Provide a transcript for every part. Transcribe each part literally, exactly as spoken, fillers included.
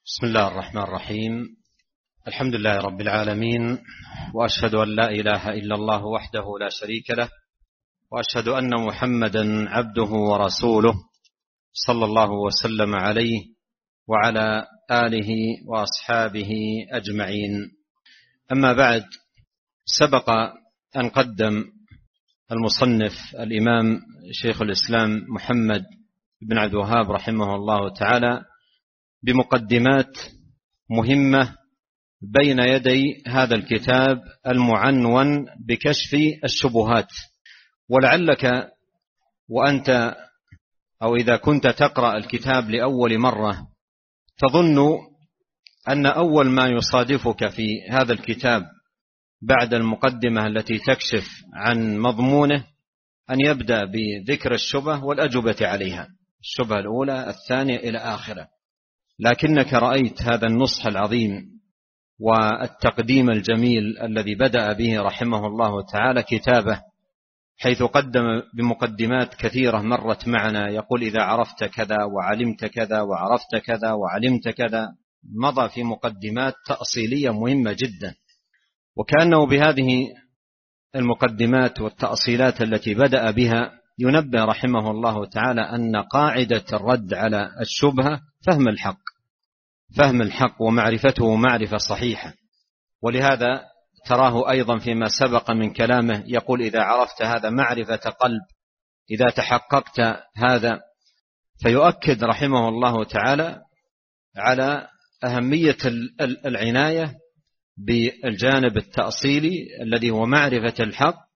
بسم الله الرحمن الرحيم. الحمد لله رب العالمين، وأشهد أن لا إله إلا الله وحده لا شريك له، وأشهد أن محمدا عبده ورسوله صلى الله وسلم عليه وعلى آله وأصحابه أجمعين. أما بعد، سبق أن قدم المصنف الإمام شيخ الإسلام محمد بن عبد الوهاب رحمه الله تعالى بمقدمات مهمة بين يدي هذا الكتاب المعنون بكشف الشبهات. ولعلك وأنت أو إذا كنت تقرأ الكتاب لأول مرة تظن أن أول ما يصادفك في هذا الكتاب بعد المقدمة التي تكشف عن مضمونه أن يبدأ بذكر الشبه والأجوبة عليها، الشبهة الأولى الثانية إلى آخره. لكنك رأيت هذا النصح العظيم والتقديم الجميل الذي بدأ به رحمه الله تعالى كتابه، حيث قدم بمقدمات كثيرة مرت معنا، يقول إذا عرفت كذا وعلمت كذا وعرفت كذا وعلمت كذا، مضى في مقدمات تأصيلية مهمة جدا. وكأنه بهذه المقدمات والتأصيلات التي بدأ بها ينبه رحمه الله تعالى أن قاعدة الرد على الشبهة فهم الحق، فهم الحق ومعرفته معرفة صحيحة. ولهذا تراه أيضا فيما سبق من كلامه يقول إذا عرفت هذا معرفة قلب، إذا تحققت هذا، فيؤكد رحمه الله تعالى على أهمية العناية بالجانب التأصيلي الذي هو معرفة الحق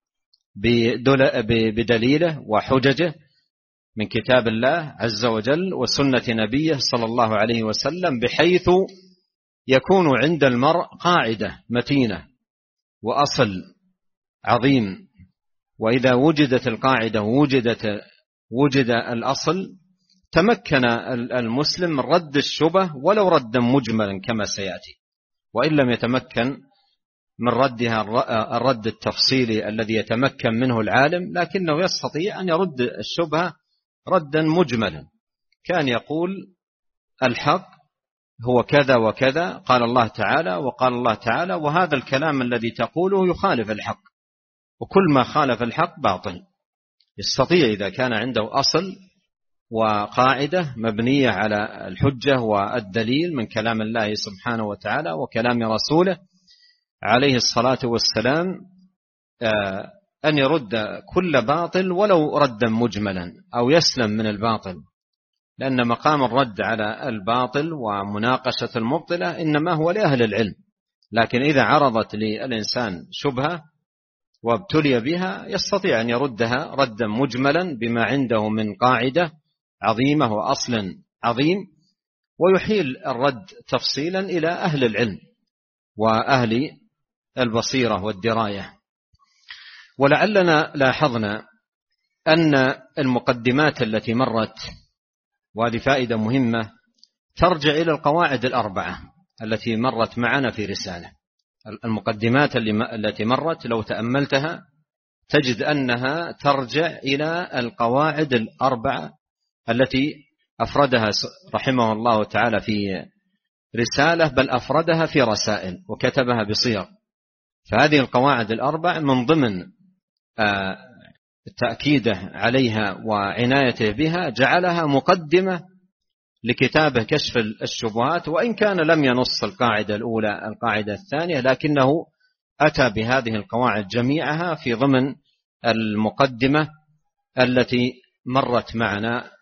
بدليله وحججه من كتاب الله عز وجل وسنة نبيه صلى الله عليه وسلم، بحيث يكون عند المرء قاعدة متينة وأصل عظيم. وإذا وجدت القاعدة وجدت وجد الأصل، تمكن المسلم من رد الشبه ولو ردا مجملا كما سيأتي، وإن لم يتمكن من ردها الرد التفصيلي الذي يتمكن منه العالم، لكنه يستطيع أن يرد الشبهة ردا مجملا. كان يقول الحق هو كذا وكذا، قال الله تعالى وقال الله تعالى، وهذا الكلام الذي تقوله يخالف الحق، وكل ما خالف الحق باطل. يستطيع إذا كان عنده أصل وقاعدة مبنية على الحجة والدليل من كلام الله سبحانه وتعالى وكلام رسوله عليه الصلاة والسلام، أن يرد كل باطل ولو ردا مجملا أو يسلم من الباطل، لأن مقام الرد على الباطل ومناقشة المبطلة إنما هو لأهل العلم. لكن إذا عرضت للإنسان شبهة وابتلي بها، يستطيع أن يردها ردا مجملا بما عنده من قاعدة عظيمة وأصل عظيم، ويحيل الرد تفصيلا إلى أهل العلم وأهل البصيرة والدراية. ولعلنا لاحظنا أن المقدمات التي مرت، وهذه فائدة مهمة، ترجع إلى القواعد الأربعة التي مرت معنا في رسالة. المقدمات التي مرت لو تأملتها تجد أنها ترجع إلى القواعد الأربعة التي أفردها رحمه الله تعالى في رسالة، بل أفردها في رسائل وكتبها بصيغ. فهذه القواعد الأربع من ضمن التأكيد عليها وعنايته بها جعلها مقدمة لكتابه كشف الشبهات، وإن كان لم ينص القاعدة الأولى القاعدة الثانية، لكنه أتى بهذه القواعد جميعها في ضمن المقدمة التي مرت معنا